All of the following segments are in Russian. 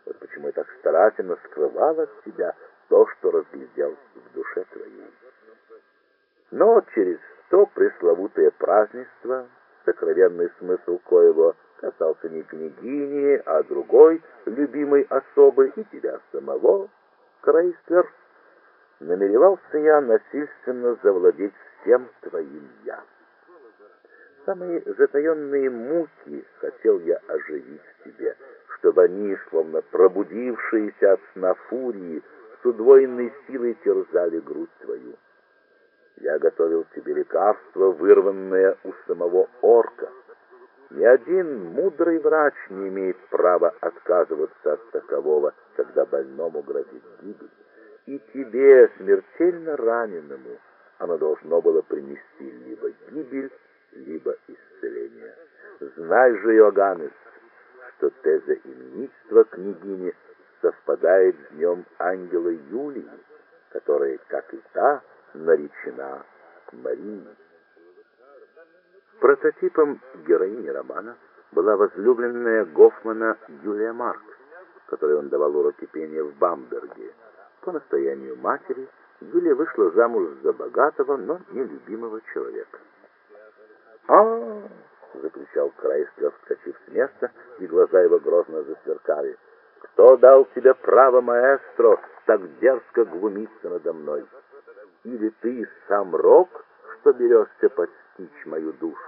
Вот почему я так старательно скрывал от тебя то, что разглядел в душе твоей. Но через то пресловутое празднество, сокровенный смысл коего касался не княгини, а другой любимой особы и тебя самого, Крейслер, намеревался я насильственно завладеть всем твоим «я». Самые затаенные муки хотел я оживить в тебе, чтобы они, словно пробудившиеся от сна фурии, с удвоенной силой терзали грудь твою. Я готовил тебе лекарство, вырванное у самого орка. Ни один мудрый врач не имеет права отказываться от такового, когда больному грозит гибель. И тебе, смертельно раненому, оно должно было принести либо гибель, либо исцеление. Знай же, Иоганнес, что теза именинства княгини совпадает с днем ангела Юлии, которая, как и та, наречена Марией. Прототипом героини романа была возлюбленная Гофмана Юлия Маркс, которой он давал уроки пения в Бамберге. По настоянию матери Юлия вышла замуж за богатого, но нелюбимого человека. Закричал Крейслер, вскочив с места, и глаза его грозно засверкали. «Кто дал тебе право, маэстро, так дерзко глумиться надо мной? Или ты сам Рок, что берешься подстичь мою душу?»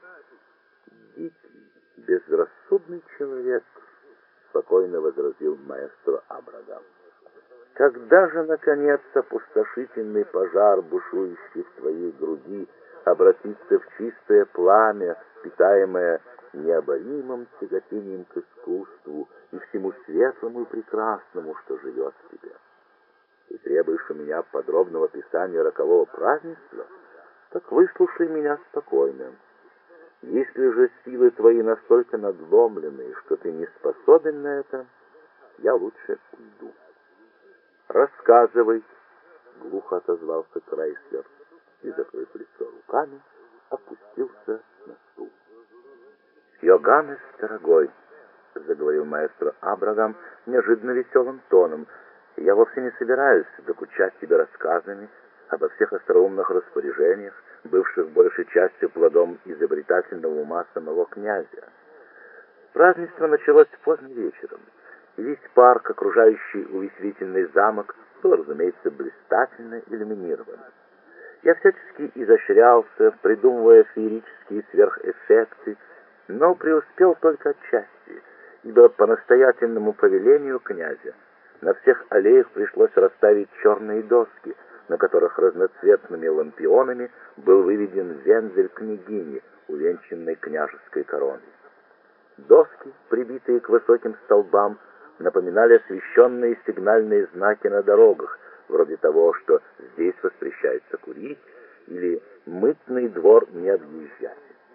«Дикий, безрассудный человек», — спокойно возразил маэстро Абрагам. «Когда же, наконец, опустошительный пожар, бушующий в твоей груди, обратится в чистое пламя, питаемое необоримым тяготением к искусству и всему светлому и прекрасному, что живет в тебе? Ты требуешь у меня подробного описания рокового празднества? Так выслушай меня спокойно. Если же силы твои настолько надломлены, что ты не способен на это, я лучше уйду». «Рассказывай», — глухо отозвался Крейслер и, закрыв лицо руками, опустился на стул. «Иоганнес, дорогой», — заговорил маэстро Абрагам неожиданно веселым тоном, — «я вовсе не собираюсь докучать тебе рассказами обо всех остроумных распоряжениях, бывших большей частью плодом изобретательного ума самого князя. Празднество началось поздно вечером, и весь парк, окружающий увеселительный замок, был, разумеется, блистательно иллюминирован. Я всячески изощрялся, придумывая феерические сверхэффекты, но преуспел только отчасти, ибо по настоятельному повелению князя на всех аллеях пришлось расставить черные доски, на которых разноцветными лампионами был выведен вензель княгини, увенчанной княжеской короной. Доски, прибитые к высоким столбам, напоминали освещенные сигнальные знаки на дорогах, вроде того, что здесь воспрещается курить или мытный двор не объезжать.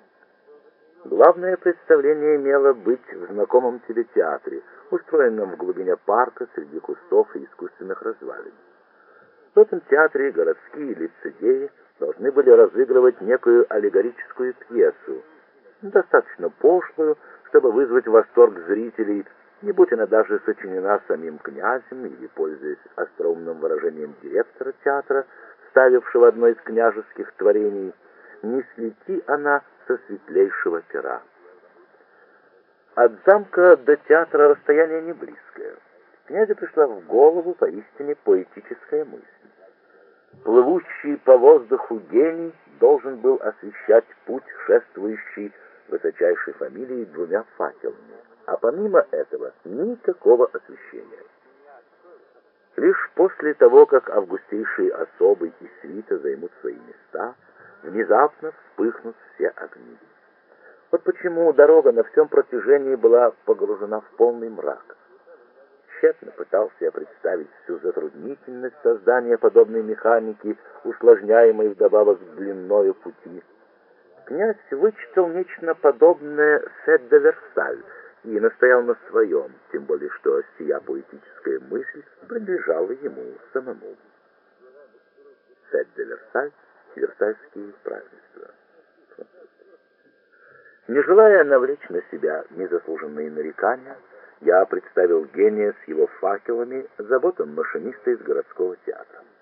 Главное представление имело быть в знакомом тебе театре, устроенном в глубине парка среди кустов и искусственных развалин. В этом театре городские лицедеи должны были разыгрывать некую аллегорическую пьесу, достаточно пошлую, чтобы вызвать восторг зрителей, не будь она даже сочинена самим князем или, пользуясь остроумным выражением директора театра, ставившего одно из княжеских творений, не слети она со светлейшего пера. От замка до театра расстояние не близкое. Князю пришла в голову поистине поэтическая мысль. Плывущий по воздуху гений должен был освещать путь шествующей высочайшей фамилии двумя факелами, а помимо этого никакого освещения. Лишь после того, как августейшие особы и свита займут свои места, внезапно вспыхнут все огни. Вот почему дорога на всем протяжении была погружена в полный мрак. Тщетно пытался я представить всю затруднительность создания подобной механики, усложняемой вдобавок длиною пути. Князь вычитал нечто подобное «Сет де Версаль» и настоял на своем, тем более что сия поэтическая мысль принадлежала ему самому. «Сет де Версаль» — Версальские празднества. Не желая навлечь на себя незаслуженные нарекания, Я представил гения с его факелами заботам машиниста из городского театра.